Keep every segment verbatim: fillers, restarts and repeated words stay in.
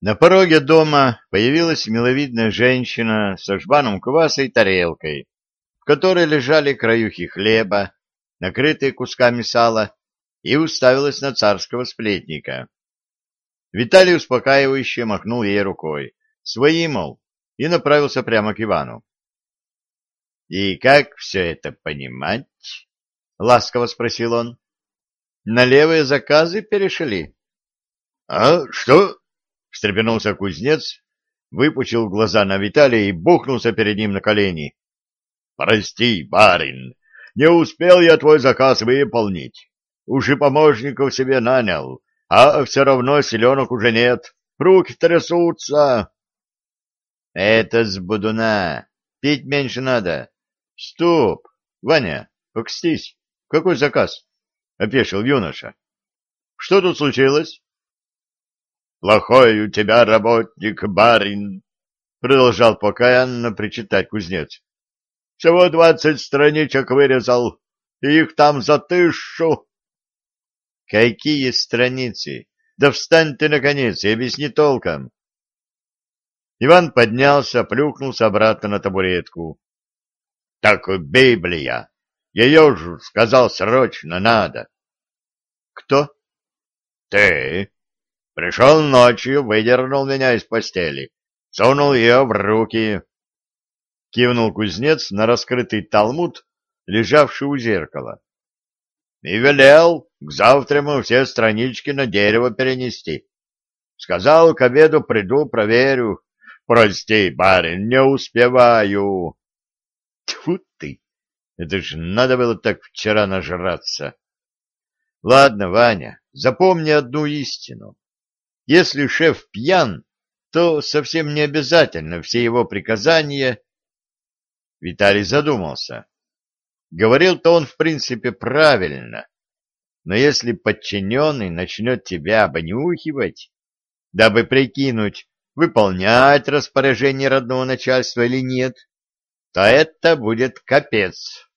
На пороге дома появилась миловидная женщина со жбаном кваса и тарелкой, в которой лежали краюхи хлеба, накрытые кусками сала, и уставилась на царского сплетника. Виталий успокаивающе махнул ей рукой, свои, мол, и направился прямо к Ивану. — И как все это понимать? — ласково спросил он. — На левые заказы перешли? — А что? — встрепенулся кузнец, выпучил глаза на Виталия и бухнулся перед ним на колени. — Прости, барин, не успел я твой заказ выполнить. Уж и помощников себе нанял, а все равно селенок уже нет. Руки трясутся. — Это с будуна. Пить меньше надо. — Стоп! Ваня, покстись. Какой заказ? — опешил юноша. — Что тут случилось? — Плохой у тебя работник, барин, — продолжал покаянно причитать кузнец. — Всего двадцать страничек вырезал, и их там за тысячу. — Какие страницы? Да встань ты, наконец, и объясни толком. Иван поднялся, плюхнулся обратно на табуретку. — Так Библия. Ее же, сказал, срочно надо. — Кто? — Ты. Пришел ночью, выдернул меня из постели, сунул ее в руки. Кивнул кузнец на раскрытый талмуд, лежавший у зеркала. И велел к завтраму все странички на дерево перенести. Сказал, к обеду приду, проверю. Прости, барин, не успеваю. Тьфу ты! Это ж надо было так вчера нажраться. Ладно, Ваня, запомни одну истину. Если шеф пьян, то совсем не обязательно все его приказания... Виталий задумался. Говорил-то он, в принципе, правильно. Но если подчиненный начнет тебя обнюхивать, дабы прикинуть, выполнять распоряжение родного начальства или нет, то это будет капец.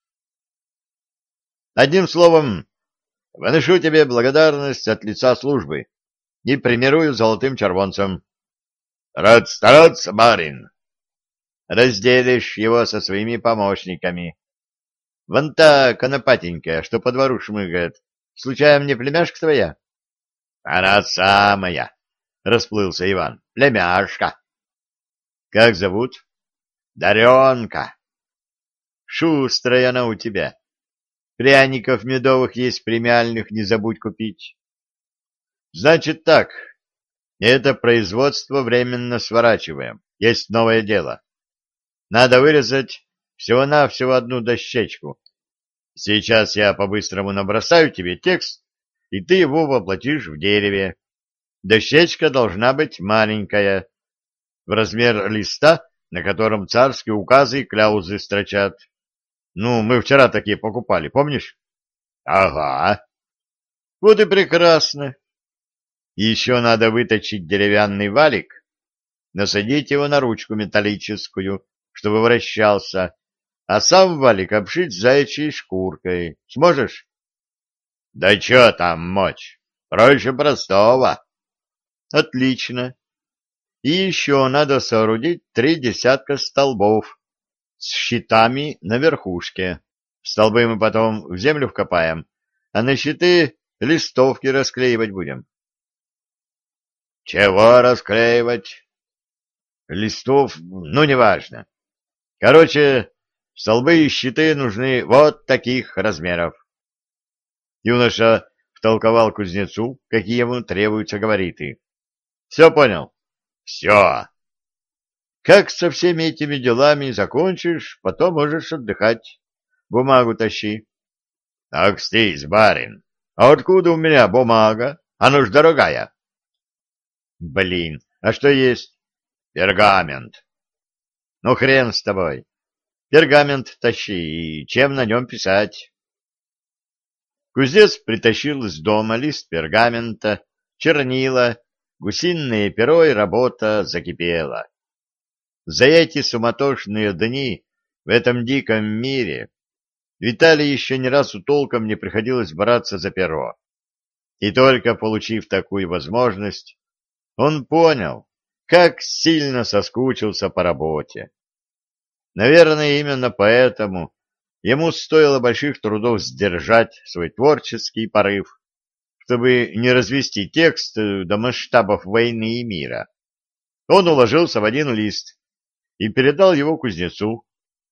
Одним словом, выношу тебе благодарность от лица службы и премирую золотым червонцем. Рад стараться, барин. Разделишь его со своими помощниками. Вон та конопатенькая, что по двору шмыгает, случайно не племяшка твоя? Она самая, расплылся Иван. Племяшка. Как зовут? Даренка. Шустрая она у тебя. Пряников медовых есть премиальных, не забудь купить. Значит так, это производство временно сворачиваем. Есть новое дело. Надо вырезать всего-навсего одну дощечку. Сейчас я по-быстрому набросаю тебе текст, и ты его воплотишь в дереве. Дощечка должна быть маленькая, в размер листа, на котором царские указы и кляузы строчат. Ну, мы вчера такие покупали, помнишь? Ага. Вот и прекрасно. Еще надо выточить деревянный валик, насадить его на ручку металлическую, чтобы вращался, а сам валик обшить заячьей шкуркой. Сможешь? Да чё там мочь? Проще простого. Отлично. И еще надо соорудить три десятка столбов с щитами на верхушке. Столбы мы потом в землю вкопаем, а на щиты листовки расклеивать будем. Чего расклеивать? Листов, ну, неважно. Короче, столбы и щиты нужны вот таких размеров. Юноша втолковал кузнецу, какие ему требуются габариты. Все понял? Все. Как со всеми этими делами закончишь, потом можешь отдыхать. Бумагу тащи. Акстись, барин, а откуда у меня бумага? Она ж дорогая. Блин, а что есть? Пергамент. Ну, хрен с тобой. Пергамент тащи, и чем на нем писать? Кузнец притащил из дома лист пергамента, чернила, гусиное перо, и работа закипела. За эти суматошные дни в этом диком мире Виталий еще ни разу толком не приходилось браться за перо. И только получив такую возможность, он понял, как сильно соскучился по работе. Наверное, именно поэтому ему стоило больших трудов сдержать свой творческий порыв, чтобы не развести текст до масштабов войны и мира. Он уложился в один лист и передал его кузнецу.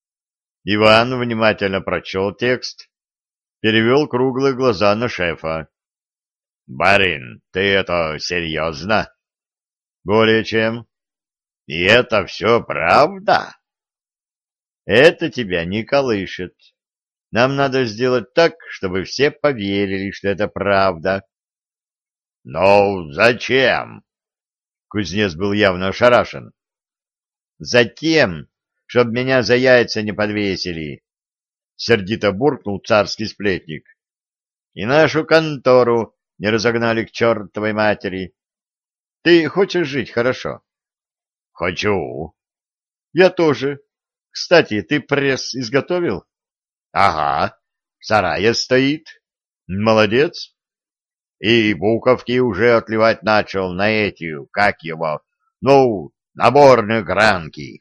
Иван внимательно прочел текст, перевел круглые глаза на шефа. — Барин, ты это серьезно? — Более чем. — И это все правда? — Это тебя не колышет. Нам надо сделать так, чтобы все поверили, что это правда. — Но зачем? Кузнец был явно ошарашен. — Затем, чтоб меня за яйца не подвесили, — сердито буркнул царский сплетник. — И нашу контору не разогнали к чертовой матери. Ты хочешь жить хорошо? — Хочу. — Я тоже. Кстати, ты пресс изготовил? — Ага, в сарае стоит. — Молодец. И буковки уже отливать начал на эти, как его, ну, наборные гранки.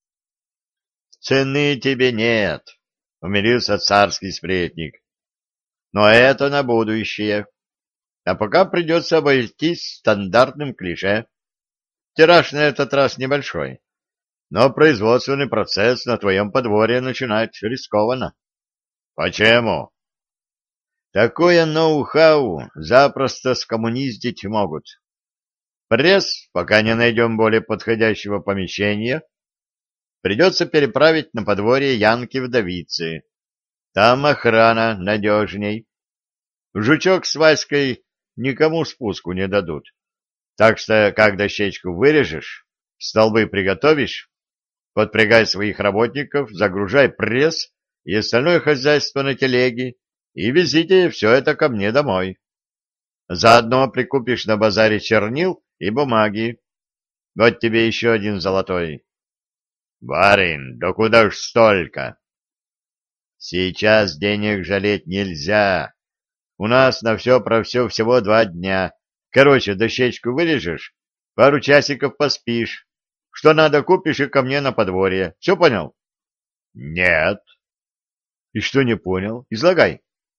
— Цены тебе нет, — умилился царский сплетник. — Но это на будущее. А пока придется обойтись стандартным клише. Тираж на этот раз небольшой, но производственный процесс на твоем подворье начинать рискованно. — Почему? — Такое ноу-хау запросто скоммуниздить могут. Пресс, пока не найдем более подходящего помещения, придется переправить на подворье Янки-вдовицы. Там охрана надежней. Жучок с Васькой никому спуску не дадут. Так что, как дощечку вырежешь, столбы приготовишь, подпрягай своих работников, загружай пресс и остальное хозяйство на телеге и везите все это ко мне домой. Заодно прикупишь на базаре чернил и бумаги. Вот тебе еще один золотой. — Барин, да куда ж столько? — Сейчас денег жалеть нельзя. У нас на все про все всего два дня. Короче, дощечку вырежешь, пару часиков поспишь. Что надо, купишь и ко мне на подворье. Все понял? — Нет. — И что не понял? Излагай.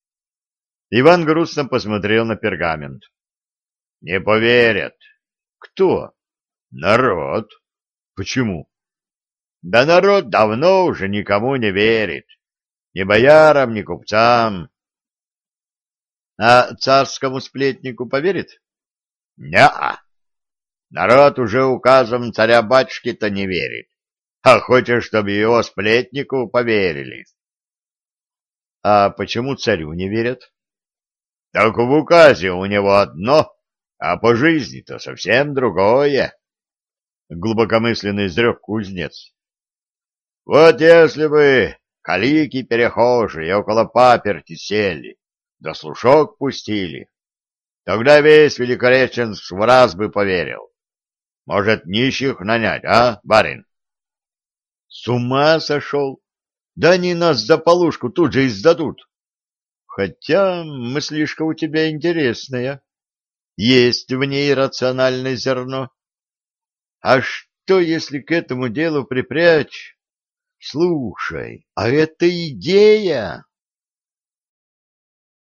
Иван грустно посмотрел на пергамент. — Не поверят. — Кто? — Народ. — Почему? — Да народ давно уже никому не верит. Ни боярам, ни купцам. — А царскому сплетнику поверит? — Не-а. Народ уже указом царя-батюшки-то не верит. А хочешь, чтобы его сплетнику поверили? — А почему царю не верят? — Так в указе у него одно, а по жизни-то совсем другое. Глубокомысленно изрек кузнец. — Вот если бы калики-перехожие около паперти сели, да слушок пустили, тогда весь Великореченск в раз бы поверил. Может, нищих нанять, а, барин? — С ума сошел? Да они нас за полушку тут же издадут. Хотя мыслишка у тебя интересная. Есть в ней рациональное зерно. А что, если к этому делу припрячь? Слушай, а это идея!